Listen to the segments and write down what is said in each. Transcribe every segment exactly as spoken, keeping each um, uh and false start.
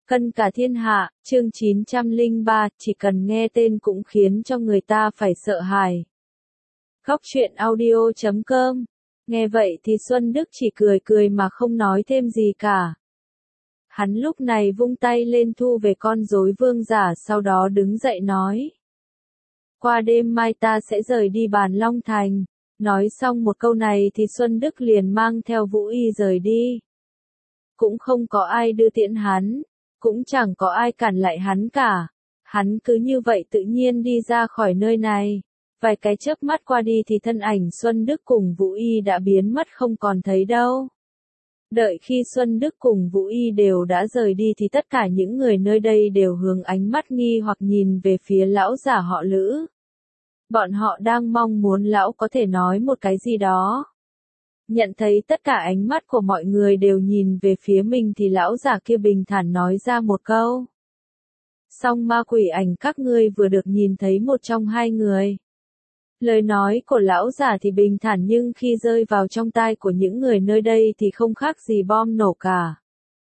Cân cả thiên hạ, chương chín trăm lẻ ba, chỉ cần nghe tên cũng khiến cho người ta phải sợ hãi. Góc truyện audio chấm com. Nghe vậy thì Xuân Đức chỉ cười cười mà không nói thêm gì cả. Hắn lúc này vung tay lên thu về con rối vương giả, sau đó đứng dậy nói. Qua đêm mai ta sẽ rời đi Bàn Long Thành. Nói xong một câu này thì Xuân Đức liền mang theo Vũ Y rời đi. Cũng không có ai đưa tiễn hắn, cũng chẳng có ai cản lại hắn cả. Hắn cứ như vậy tự nhiên đi ra khỏi nơi này. Vài cái chớp mắt qua đi thì thân ảnh Xuân Đức cùng Vũ Y đã biến mất không còn thấy đâu. Đợi khi Xuân Đức cùng Vũ Y đều đã rời đi thì tất cả những người nơi đây đều hướng ánh mắt nghi hoặc nhìn về phía lão giả họ Lữ. Bọn họ đang mong muốn lão có thể nói một cái gì đó. Nhận thấy tất cả ánh mắt của mọi người đều nhìn về phía mình thì lão giả kia bình thản nói ra một câu. Song ma quỷ ảnh các ngươi vừa được nhìn thấy một trong hai người. Lời nói của lão giả thì bình thản nhưng khi rơi vào trong tai của những người nơi đây thì không khác gì bom nổ cả.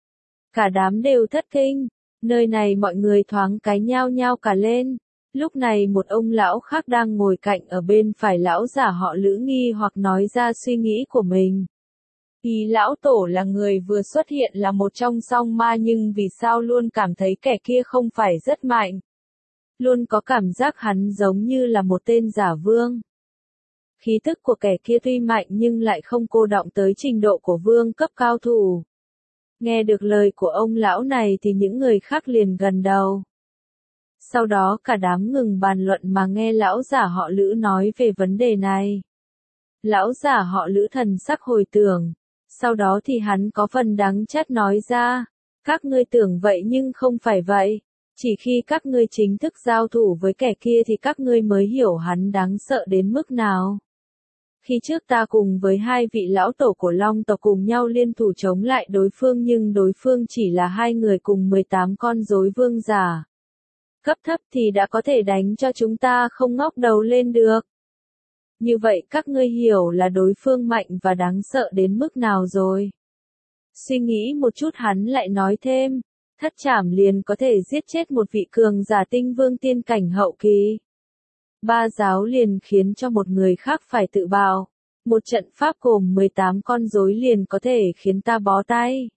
Cả đám đều thất kinh, nơi này mọi người thoáng cái nhao nhao cả lên. Lúc này một ông lão khác đang ngồi cạnh ở bên phải lão giả họ Lữ nghi hoặc nói ra suy nghĩ của mình. Ý lão tổ là người vừa xuất hiện là một trong song ma nhưng vì sao luôn cảm thấy kẻ kia không phải rất mạnh. Luôn có cảm giác hắn giống như là một tên giả vương. Khí tức của kẻ kia tuy mạnh nhưng lại không cô đọng tới trình độ của vương cấp cao thủ. Nghe được lời của ông lão này thì những người khác liền gần đầu. Sau đó cả đám ngừng bàn luận mà nghe lão giả họ Lữ nói về vấn đề này. Lão giả họ Lữ thần sắc hồi tưởng. Sau đó thì hắn có phần đắng chát nói ra. Các ngươi tưởng vậy nhưng không phải vậy. Chỉ khi các ngươi chính thức giao thủ với kẻ kia thì các ngươi mới hiểu hắn đáng sợ đến mức nào. Khi trước ta cùng với hai vị lão tổ của Long tộc cùng nhau liên thủ chống lại đối phương nhưng đối phương chỉ là hai người cùng mười tám con rối vương giả. Cấp thấp thì đã có thể đánh cho chúng ta không ngóc đầu lên được. Như vậy các ngươi hiểu là đối phương mạnh và đáng sợ đến mức nào rồi. Suy nghĩ một chút hắn lại nói thêm, thất trảm liền có thể giết chết một vị cường giả tinh vương tiên cảnh hậu kỳ. Ba giáo liền khiến cho một người khác phải tự bào. Một trận pháp gồm mười tám con rối liền có thể khiến ta bó tay.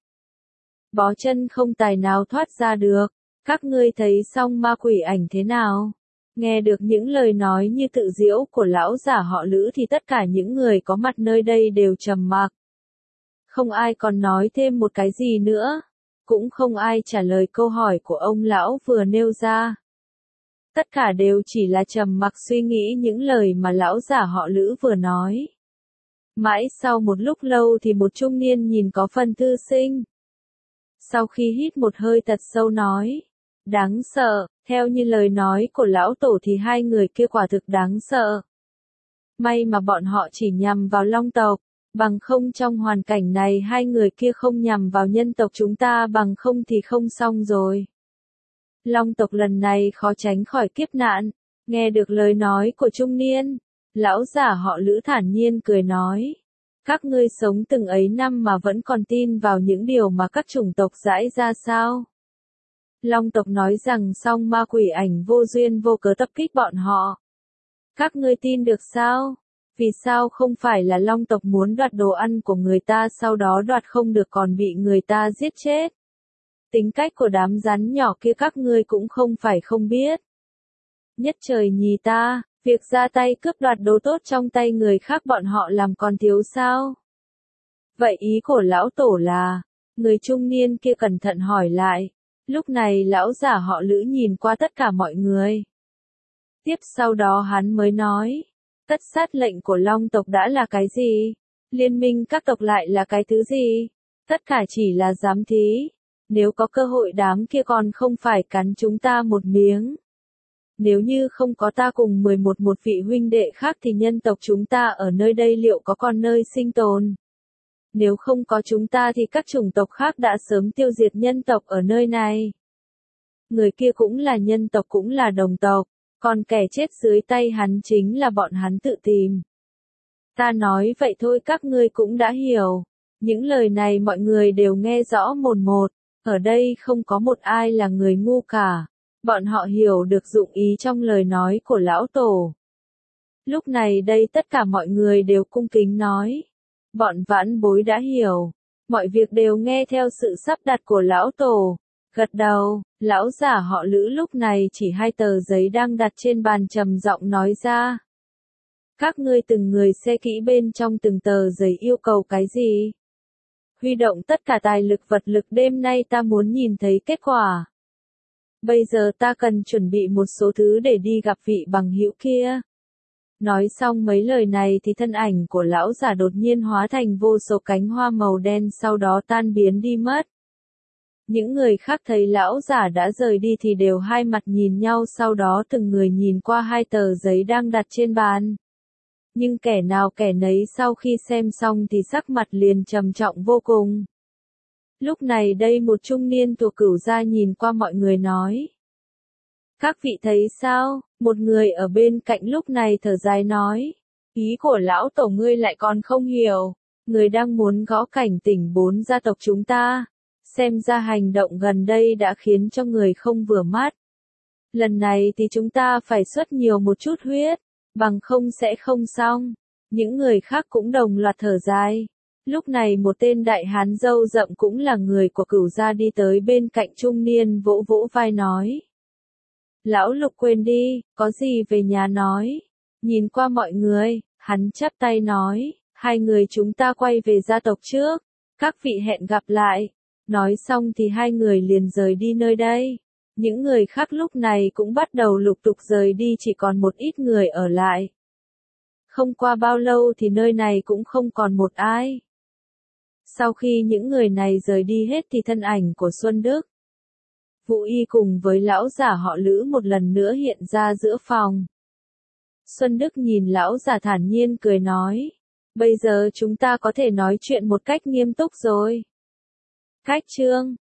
Bó chân không tài nào thoát ra được. Các ngươi thấy xong ma quỷ ảnh thế nào? Nghe được những lời nói như tự giễu của lão giả họ Lữ thì tất cả những người có mặt nơi đây đều trầm mặc. Không ai còn nói thêm một cái gì nữa. Cũng không ai trả lời câu hỏi của ông lão vừa nêu ra. Tất cả đều chỉ là trầm mặc suy nghĩ những lời mà lão giả họ Lữ vừa nói. Mãi sau một lúc lâu thì một trung niên nhìn có phần thư sinh. Sau khi hít một hơi thật sâu nói. Đáng sợ, theo như lời nói của lão tổ thì hai người kia quả thực đáng sợ. May mà bọn họ chỉ nhằm vào Long tộc, bằng không trong hoàn cảnh này hai người kia không nhằm vào nhân tộc chúng ta bằng không thì không xong rồi. Long tộc lần này khó tránh khỏi kiếp nạn, nghe được lời nói của trung niên, lão giả họ Lữ thản nhiên cười nói. Các ngươi sống từng ấy năm mà vẫn còn tin vào những điều mà các chủng tộc giãi ra sao? Long tộc nói rằng song ma quỷ ảnh vô duyên vô cớ tập kích bọn họ. Các ngươi tin được sao? Vì sao không phải là Long tộc muốn đoạt đồ ăn của người ta sau đó đoạt không được còn bị người ta giết chết? Tính cách của đám rắn nhỏ kia các ngươi cũng không phải không biết. Nhất trời nhì ta, việc ra tay cướp đoạt đồ tốt trong tay người khác bọn họ làm còn thiếu sao? Vậy ý của lão tổ là, người trung niên kia cẩn thận hỏi lại. Lúc này lão giả họ Lữ nhìn qua tất cả mọi người. Tiếp sau đó hắn mới nói, tất sát lệnh của Long tộc đã là cái gì? Liên minh các tộc lại là cái thứ gì? Tất cả chỉ là giám thí. Nếu có cơ hội đám kia còn không phải cắn chúng ta một miếng. Nếu như không có ta cùng mười một một vị huynh đệ khác thì nhân tộc chúng ta ở nơi đây liệu có còn nơi sinh tồn? Nếu không có chúng ta thì các chủng tộc khác đã sớm tiêu diệt nhân tộc ở nơi này. Người kia cũng là nhân tộc cũng là đồng tộc, còn kẻ chết dưới tay hắn chính là bọn hắn tự tìm. Ta nói vậy thôi các ngươi cũng đã hiểu. Những lời này mọi người đều nghe rõ mồn một. Ở đây không có một ai là người ngu cả. Bọn họ hiểu được dụng ý trong lời nói của lão tổ. Lúc này đây tất cả mọi người đều cung kính nói. Bọn vãn bối đã hiểu. Mọi việc đều nghe theo sự sắp đặt của lão tổ. Gật đầu, lão giả họ Lữ lúc này chỉ hai tờ giấy đang đặt trên bàn trầm giọng nói ra. Các ngươi từng người xem kỹ bên trong từng tờ giấy yêu cầu cái gì? Huy động tất cả tài lực vật lực đêm nay ta muốn nhìn thấy kết quả. Bây giờ ta cần chuẩn bị một số thứ để đi gặp vị bằng hữu kia. Nói xong mấy lời này thì thân ảnh của lão giả đột nhiên hóa thành vô số cánh hoa màu đen sau đó tan biến đi mất. Những người khác thấy lão giả đã rời đi thì đều hai mặt nhìn nhau sau đó từng người nhìn qua hai tờ giấy đang đặt trên bàn. Nhưng kẻ nào kẻ nấy sau khi xem xong thì sắc mặt liền trầm trọng vô cùng. Lúc này đây một trung niên thuộc Cửu gia nhìn qua mọi người nói. Các vị thấy sao? Một người ở bên cạnh lúc này thở dài nói. Ý của lão tổ ngươi lại còn không hiểu. Người đang muốn gõ cảnh tỉnh bốn gia tộc chúng ta. Xem ra hành động gần đây đã khiến cho người không vừa mắt. Lần này thì chúng ta phải xuất nhiều một chút huyết. Bằng không sẽ không xong. Những người khác cũng đồng loạt thở dài. Lúc này một tên đại hán râu rậm cũng là người của Cửu gia đi tới bên cạnh trung niên vỗ vỗ vai nói. Lão Lục quên đi, có gì về nhà nói. Nhìn qua mọi người, hắn chắp tay nói, hai người chúng ta quay về gia tộc trước. Các vị hẹn gặp lại. Nói xong thì hai người liền rời đi nơi đây. Những người khác lúc này cũng bắt đầu lục tục rời đi chỉ còn một ít người ở lại. Không qua bao lâu thì nơi này cũng không còn một ai. Sau khi những người này rời đi hết thì thân ảnh của Xuân Đức, Vũ Y cùng với lão giả họ Lữ một lần nữa hiện ra giữa phòng. Xuân Đức nhìn lão giả thản nhiên cười nói. Bây giờ chúng ta có thể nói chuyện một cách nghiêm túc rồi. Cách chương